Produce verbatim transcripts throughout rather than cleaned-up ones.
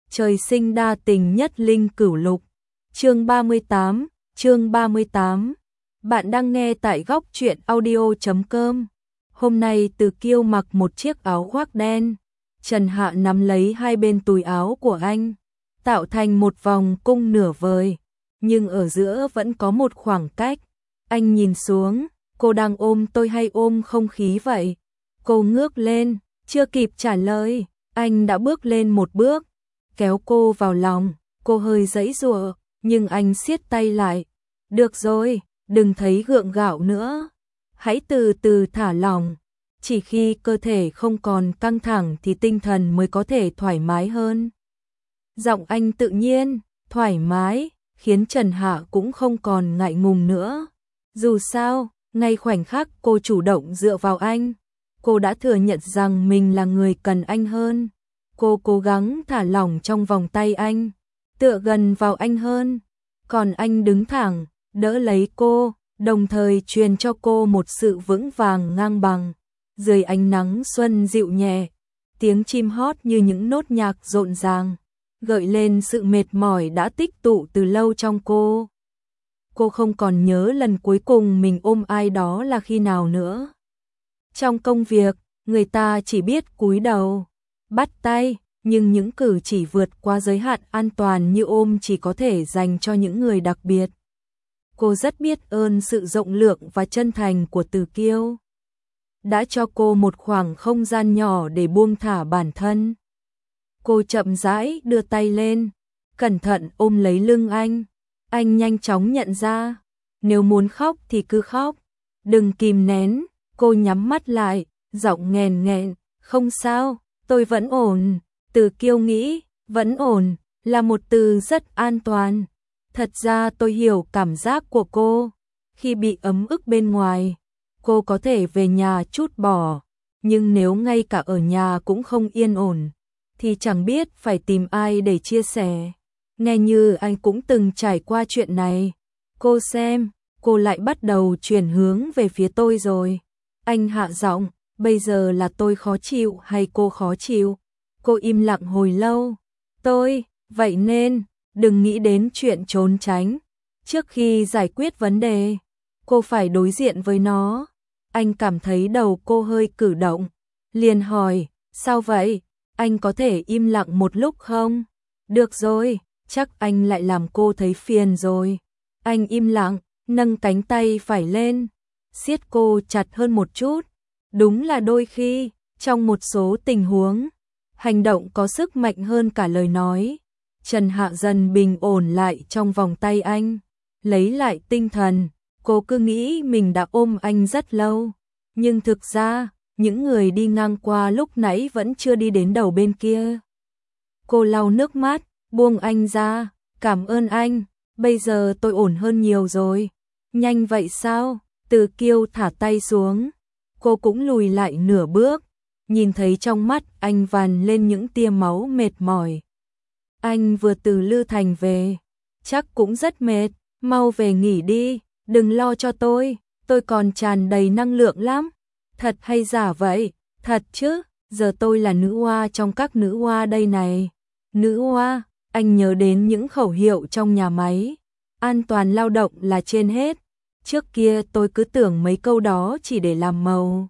Trời sinh đa tình nhất linh cửu lục. Chương ba mươi tám, chương ba mươi tám. Bạn đang nghe tại góc truyện audio chấm com. Hôm nay Từ Kiêu mặc một chiếc áo khoác đen, Trần Hạ nắm lấy hai bên túi áo của anh, tạo thành một vòng cung nửa vời, nhưng ở giữa vẫn có một khoảng cách. Anh nhìn xuống, cô đang ôm tôi hay ôm không khí vậy? Cô ngước lên, chưa kịp trả lời, anh đã bước lên một bước, kéo cô vào lòng. Cô hơi giãy giụa, nhưng anh siết tay lại. Được rồi, đừng thấy gượng gạo nữa. Hãy từ từ thả lỏng. Chỉ khi cơ thể không còn căng thẳng thì tinh thần mới có thể thoải mái hơn. Giọng anh tự nhiên, thoải mái, khiến Trần Hạ cũng không còn ngại ngùng nữa. Dù sao, ngay khoảnh khắc cô chủ động dựa vào anh, cô đã thừa nhận rằng mình là người cần anh hơn. Cô cố gắng thả lỏng trong vòng tay anh, tựa gần vào anh hơn. Còn anh đứng thẳng, đỡ lấy cô, đồng thời truyền cho cô một sự vững vàng ngang bằng. Dưới ánh nắng xuân dịu nhẹ, tiếng chim hót như những nốt nhạc rộn ràng, gợi lên sự mệt mỏi đã tích tụ từ lâu trong cô. Cô không còn nhớ lần cuối cùng mình ôm ai đó là khi nào nữa. Trong công việc, người ta chỉ biết cúi đầu, bắt tay, nhưng những cử chỉ vượt qua giới hạn an toàn như ôm chỉ có thể dành cho những người đặc biệt. Cô rất biết ơn sự rộng lượng và chân thành của Từ Kiêu, đã cho cô một khoảng không gian nhỏ để buông thả bản thân. Cô chậm rãi đưa tay lên, cẩn thận ôm lấy lưng anh. Anh nhanh chóng nhận ra, nếu muốn khóc thì cứ khóc, đừng kìm nén. Cô nhắm mắt lại, giọng nghèn nghẹn, không sao, tôi vẫn ổn. Từ Kiêu nghĩ, vẫn ổn, là một từ rất an toàn. Thật ra tôi hiểu cảm giác của cô. Khi bị ấm ức bên ngoài, cô có thể về nhà trút bỏ. Nhưng nếu ngay cả ở nhà cũng không yên ổn, thì chẳng biết phải tìm ai để chia sẻ. Nghe như anh cũng từng trải qua chuyện này. Cô xem, cô lại bắt đầu chuyển hướng về phía tôi rồi. Anh hạ giọng, bây giờ là tôi khó chịu hay cô khó chịu? Cô im lặng hồi lâu. Tôi, vậy nên, đừng nghĩ đến chuyện trốn tránh. Trước khi giải quyết vấn đề, cô phải đối diện với nó. Anh cảm thấy đầu cô hơi cử động, liền hỏi, sao vậy? Anh có thể im lặng một lúc không? Được rồi, chắc anh lại làm cô thấy phiền rồi. Anh im lặng, nâng cánh tay phải lên, siết cô chặt hơn một chút. Đúng là đôi khi, trong một số tình huống, hành động có sức mạnh hơn cả lời nói. Trần Hạ dần bình ổn lại trong vòng tay anh, lấy lại tinh thần. Cô cứ nghĩ mình đã ôm anh rất lâu, nhưng thực ra, những người đi ngang qua lúc nãy vẫn chưa đi đến đầu bên kia. Cô lau nước mắt, buông anh ra, cảm ơn anh, bây giờ tôi ổn hơn nhiều rồi. Nhanh vậy sao? Từ Kiêu thả tay xuống, cô cũng lùi lại nửa bước, nhìn thấy trong mắt anh vằn lên những tia máu mệt mỏi. Anh vừa từ Lư Thành về, chắc cũng rất mệt, mau về nghỉ đi, đừng lo cho tôi, tôi còn tràn đầy năng lượng lắm. Thật hay giả vậy? Thật chứ, giờ tôi là nữ oa trong các nữ oa đây này. Nữ oa, anh nhớ đến những khẩu hiệu trong nhà máy. An toàn lao động là trên hết. Trước kia tôi cứ tưởng mấy câu đó chỉ để làm màu.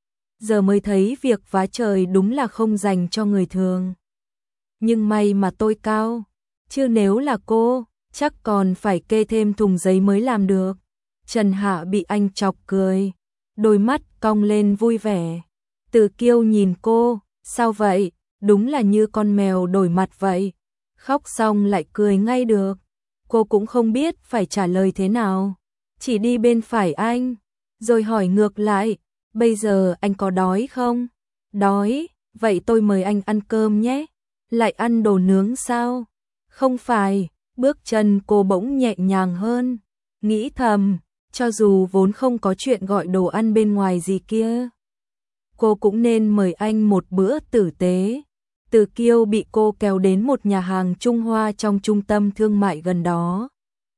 Giờ mới thấy việc vá trời đúng là không dành cho người thường. Nhưng may mà tôi cao, chứ nếu là cô, chắc còn phải kê thêm thùng giấy mới làm được. Trần Hạ bị anh chọc cười, đôi mắt cong lên vui vẻ. Từ Kiêu nhìn cô, sao vậy? Đúng là như con mèo đổi mặt vậy. Khóc xong lại cười ngay được. Cô cũng không biết phải trả lời thế nào, chỉ đi bên phải anh, rồi hỏi ngược lại, bây giờ anh có đói không? Đói, vậy tôi mời anh ăn cơm nhé. Lại ăn đồ nướng sao? Không phải, bước chân cô bỗng nhẹ nhàng hơn, nghĩ thầm, cho dù vốn không có chuyện gọi đồ ăn bên ngoài gì kia, cô cũng nên mời anh một bữa tử tế. Từ Kiêu bị cô kéo đến một nhà hàng Trung Hoa trong trung tâm thương mại gần đó.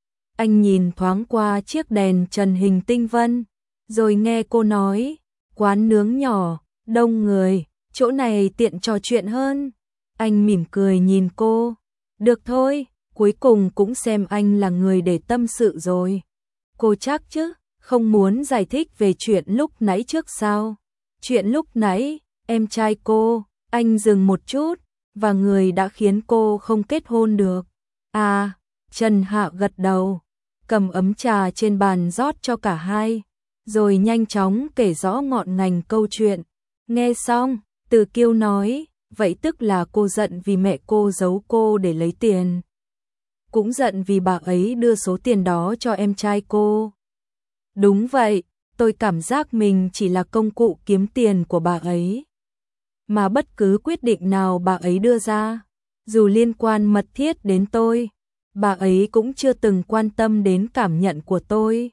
Anh nhìn thoáng qua chiếc đèn trần hình tinh vân, rồi nghe cô nói, quán nướng nhỏ, đông người, chỗ này tiện trò chuyện hơn. Anh mỉm cười nhìn cô. Được thôi, cuối cùng cũng xem anh là người để tâm sự rồi. Cô chắc chứ, không muốn giải thích về chuyện lúc nãy trước sao? Chuyện lúc nãy, em trai cô, anh dừng một chút, và người đã khiến cô không kết hôn được. À, Trần Hạ gật đầu, cầm ấm trà trên bàn rót cho cả hai, rồi nhanh chóng kể rõ ngọn ngành câu chuyện. Nghe xong, Từ Kiêu nói, vậy tức là cô giận vì mẹ cô giấu cô để lấy tiền. Cũng giận vì bà ấy đưa số tiền đó cho em trai cô. Đúng vậy, tôi cảm giác mình chỉ là công cụ kiếm tiền của bà ấy. Mà bất cứ quyết định nào bà ấy đưa ra, dù liên quan mật thiết đến tôi, bà ấy cũng chưa từng quan tâm đến cảm nhận của tôi.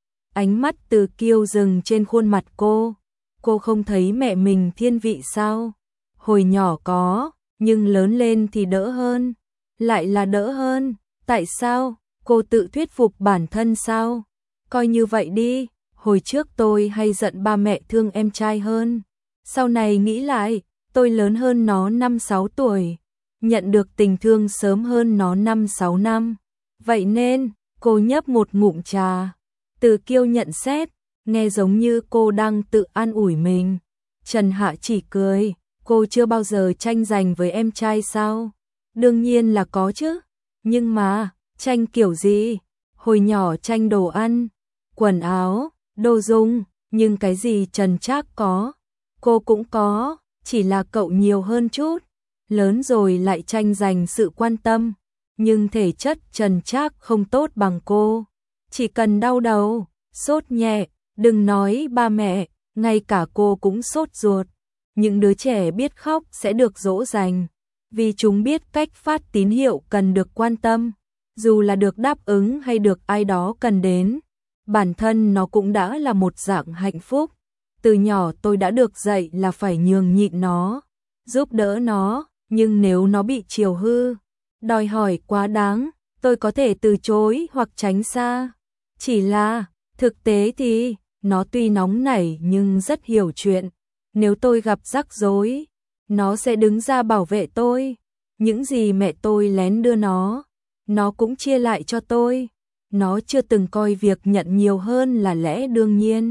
Ánh mắt Từ Kiêu dừng trên khuôn mặt cô. Cô không thấy mẹ mình thiên vị sao? Hồi nhỏ có, nhưng lớn lên thì đỡ hơn. Lại là đỡ hơn, tại sao? Cô tự thuyết phục bản thân sao? Coi như vậy đi, hồi trước tôi hay giận ba mẹ thương em trai hơn. Sau này nghĩ lại, tôi lớn hơn nó năm sáu tuổi, nhận được tình thương sớm hơn nó năm sáu năm. Vậy nên, cô nhấp một ngụm trà. Từ Kiêu nhận xét, nghe giống như cô đang tự an ủi mình. Trần Hạ chỉ cười, cô chưa bao giờ tranh giành với em trai sao? Đương nhiên là có chứ, nhưng mà, tranh kiểu gì? Hồi nhỏ tranh đồ ăn, quần áo, đồ dùng, nhưng cái gì Trần Trác có, cô cũng có, chỉ là cậu nhiều hơn chút. Lớn rồi lại tranh giành sự quan tâm, nhưng thể chất Trần Trác không tốt bằng cô. Chỉ cần đau đầu, sốt nhẹ, đừng nói ba mẹ, ngay cả cô cũng sốt ruột. Những đứa trẻ biết khóc sẽ được dỗ dành, vì chúng biết cách phát tín hiệu cần được quan tâm, dù là được đáp ứng hay được ai đó cần đến. Bản thân nó cũng đã là một dạng hạnh phúc. Từ nhỏ tôi đã được dạy là phải nhường nhịn nó, giúp đỡ nó, nhưng nếu nó bị chiều hư, đòi hỏi quá đáng, tôi có thể từ chối hoặc tránh xa. Chỉ là, thực tế thì, nó tuy nóng nảy nhưng rất hiểu chuyện. Nếu tôi gặp rắc rối, nó sẽ đứng ra bảo vệ tôi. Những gì mẹ tôi lén đưa nó, nó cũng chia lại cho tôi. Nó chưa từng coi việc nhận nhiều hơn là lẽ đương nhiên.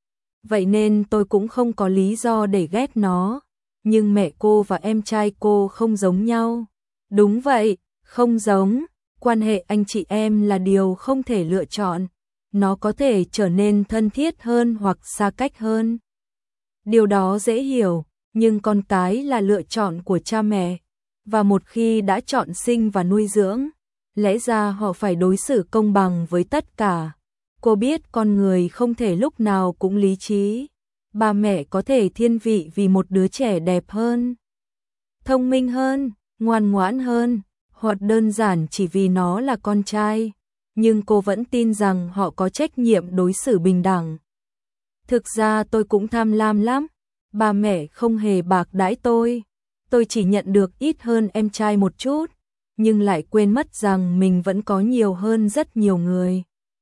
Vậy nên tôi cũng không có lý do để ghét nó. Nhưng mẹ cô và em trai cô không giống nhau. Đúng vậy, không giống. Quan hệ anh chị em là điều không thể lựa chọn. Nó có thể trở nên thân thiết hơn hoặc xa cách hơn. Điều đó dễ hiểu, nhưng con cái là lựa chọn của cha mẹ. Và một khi đã chọn sinh và nuôi dưỡng, lẽ ra họ phải đối xử công bằng với tất cả. Cô biết con người không thể lúc nào cũng lý trí. Ba mẹ có thể thiên vị vì một đứa trẻ đẹp hơn, thông minh hơn, ngoan ngoãn hơn, hoặc đơn giản chỉ vì nó là con trai. Nhưng cô vẫn tin rằng họ có trách nhiệm đối xử bình đẳng. Thực ra tôi cũng tham lam lắm. Ba mẹ không hề bạc đãi tôi. Tôi chỉ nhận được ít hơn em trai một chút, nhưng lại quên mất rằng mình vẫn có nhiều hơn rất nhiều người.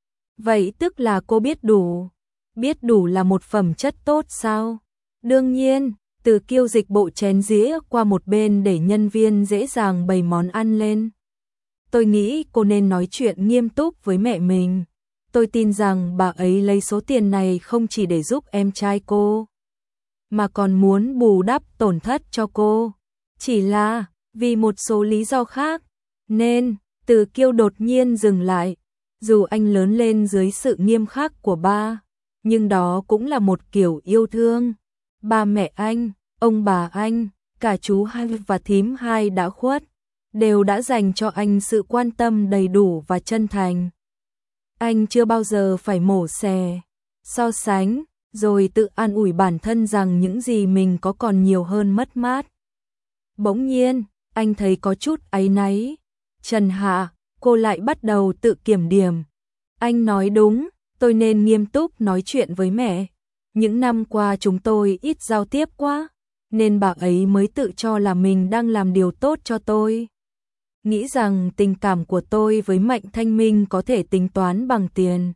Vậy tức là cô biết đủ. Biết đủ là một phẩm chất tốt sao? Đương nhiên, Từ Kiêu dịch bộ chén dĩa qua một bên để nhân viên dễ dàng bày món ăn lên. Tôi nghĩ cô nên nói chuyện nghiêm túc với mẹ mình. Tôi tin rằng bà ấy lấy số tiền này không chỉ để giúp em trai cô, mà còn muốn bù đắp tổn thất cho cô. Chỉ là, vì một số lý do khác, nên, Từ Kiêu đột nhiên dừng lại. Dù anh lớn lên dưới sự nghiêm khắc của ba, nhưng đó cũng là một kiểu yêu thương. Ba mẹ anh, ông bà anh, cả chú hai và thím hai đã khuất, đều đã dành cho anh sự quan tâm đầy đủ và chân thành. Anh chưa bao giờ phải mổ xẻ, so sánh, rồi tự an ủi bản thân rằng những gì mình có còn nhiều hơn mất mát. Bỗng nhiên, anh thấy có chút áy náy. Trần Hạ, cô lại bắt đầu tự kiểm điểm. Anh nói đúng, tôi nên nghiêm túc nói chuyện với mẹ. Những năm qua chúng tôi ít giao tiếp quá, nên bà ấy mới tự cho là mình đang làm điều tốt cho tôi. Nghĩ rằng tình cảm của tôi với Mạnh Thanh Minh có thể tính toán bằng tiền.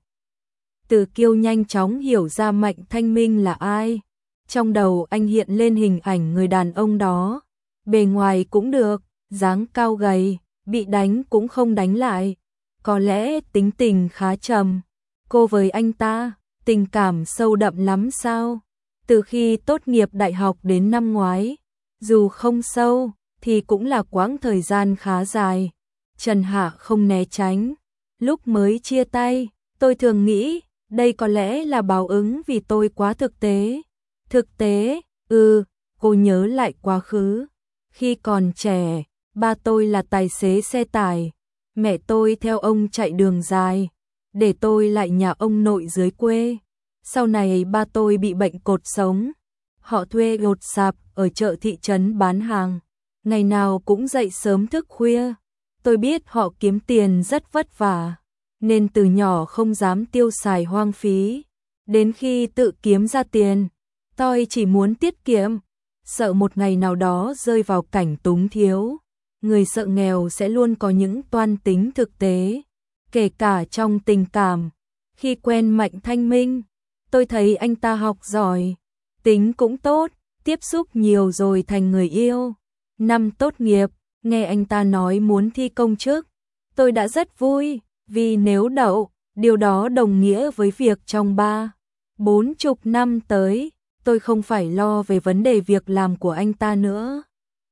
Từ Kiêu nhanh chóng hiểu ra Mạnh Thanh Minh là ai. Trong đầu anh hiện lên hình ảnh người đàn ông đó, bề ngoài cũng được, dáng cao gầy, bị đánh cũng không đánh lại. Có lẽ tính tình khá trầm. Cô với anh ta, tình cảm sâu đậm lắm sao? Từ khi tốt nghiệp đại học đến năm ngoái, dù không sâu, thì cũng là quãng thời gian khá dài. Trần Hạ không né tránh. Lúc mới chia tay, tôi thường nghĩ, đây có lẽ là báo ứng vì tôi quá thực tế. Thực tế, ừ, cô nhớ lại quá khứ. Khi còn trẻ, ba tôi là tài xế xe tải, mẹ tôi theo ông chạy đường dài, để tôi lại nhà ông nội dưới quê. Sau này ba tôi bị bệnh cột sống, họ thuê lột sạp ở chợ thị trấn bán hàng, ngày nào cũng dậy sớm thức khuya. Tôi biết họ kiếm tiền rất vất vả, nên từ nhỏ không dám tiêu xài hoang phí. Đến khi tự kiếm ra tiền, tôi chỉ muốn tiết kiệm, sợ một ngày nào đó rơi vào cảnh túng thiếu. Người sợ nghèo sẽ luôn có những toan tính thực tế, kể cả trong tình cảm. Khi quen Mạnh Thanh Minh, tôi thấy anh ta học giỏi, tính cũng tốt, tiếp xúc nhiều rồi thành người yêu. Năm tốt nghiệp, nghe anh ta nói muốn thi công chức, tôi đã rất vui, vì nếu đậu, điều đó đồng nghĩa với việc trong ba, bốn chục năm tới, tôi không phải lo về vấn đề việc làm của anh ta nữa.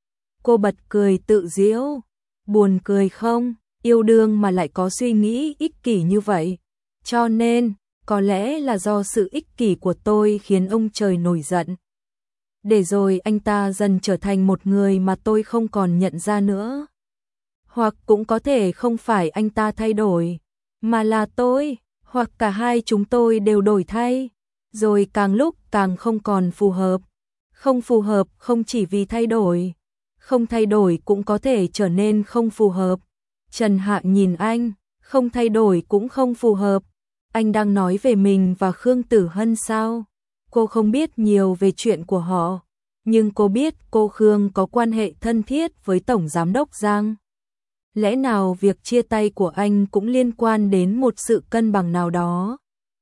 Cô bật cười tự giễu, buồn cười không, yêu đương mà lại có suy nghĩ ích kỷ như vậy. Cho nên, có lẽ là do sự ích kỷ của tôi khiến ông trời nổi giận. Để rồi anh ta dần trở thành một người mà tôi không còn nhận ra nữa. Hoặc cũng có thể không phải anh ta thay đổi, mà là tôi, hoặc cả hai chúng tôi đều đổi thay, rồi càng lúc càng không còn phù hợp. Không phù hợp không chỉ vì thay đổi, không thay đổi cũng có thể trở nên không phù hợp. Trần Hạ nhìn anh, không thay đổi cũng không phù hợp. Anh đang nói về mình và Khương Tử Hân sao? Cô không biết nhiều về chuyện của họ, nhưng cô biết cô Khương có quan hệ thân thiết với Tổng Giám đốc Giang. Lẽ nào việc chia tay của anh cũng liên quan đến một sự cân bằng nào đó?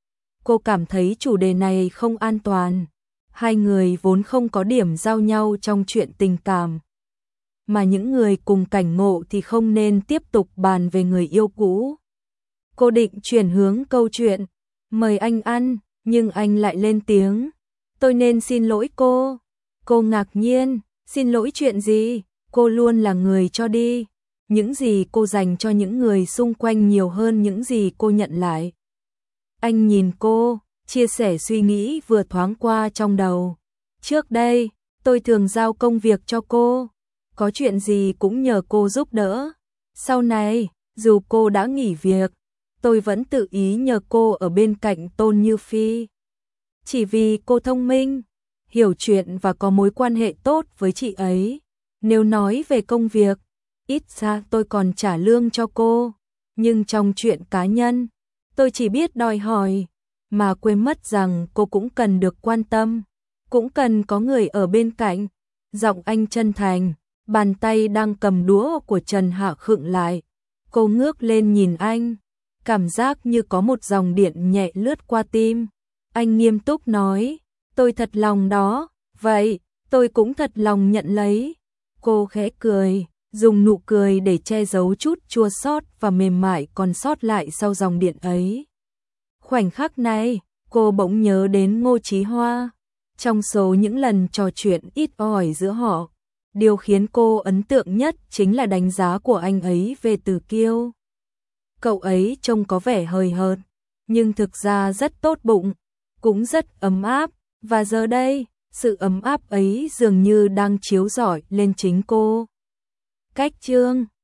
Cô cảm thấy chủ đề này không an toàn. Hai người vốn không có điểm giao nhau trong chuyện tình cảm. Mà những người cùng cảnh ngộ thì không nên tiếp tục bàn về người yêu cũ. Cô định chuyển hướng câu chuyện, mời anh ăn, nhưng anh lại lên tiếng. Tôi nên xin lỗi cô. Cô ngạc nhiên, xin lỗi chuyện gì? Cô luôn là người cho đi. Những gì cô dành cho những người xung quanh nhiều hơn những gì cô nhận lại. Anh nhìn cô, chia sẻ suy nghĩ vừa thoáng qua trong đầu. Trước đây, tôi thường giao công việc cho cô. Có chuyện gì cũng nhờ cô giúp đỡ. Sau này, dù cô đã nghỉ việc, tôi vẫn tự ý nhờ cô ở bên cạnh Tôn Như Phi. Chỉ vì cô thông minh, hiểu chuyện và có mối quan hệ tốt với chị ấy. Nếu nói về công việc, ít ra tôi còn trả lương cho cô. Nhưng trong chuyện cá nhân, tôi chỉ biết đòi hỏi, mà quên mất rằng cô cũng cần được quan tâm, cũng cần có người ở bên cạnh. Giọng anh chân thành, bàn tay đang cầm đũa của Trần Hạ khựng lại. Cô ngước lên nhìn anh, cảm giác như có một dòng điện nhẹ lướt qua tim. Anh nghiêm túc nói, tôi thật lòng đó, vậy, tôi cũng thật lòng nhận lấy. Cô khẽ cười, dùng nụ cười để che giấu chút chua xót và mềm mại còn sót lại sau dòng điện ấy. Khoảnh khắc này, cô bỗng nhớ đến Ngô Chí Hoa. Trong số những lần trò chuyện ít ỏi giữa họ, điều khiến cô ấn tượng nhất chính là đánh giá của anh ấy về Từ Kiêu. Cậu ấy trông có vẻ hời hợt, nhưng thực ra rất tốt bụng, cũng rất ấm áp, và giờ đây, sự ấm áp ấy dường như đang chiếu rọi lên chính cô. Cách chương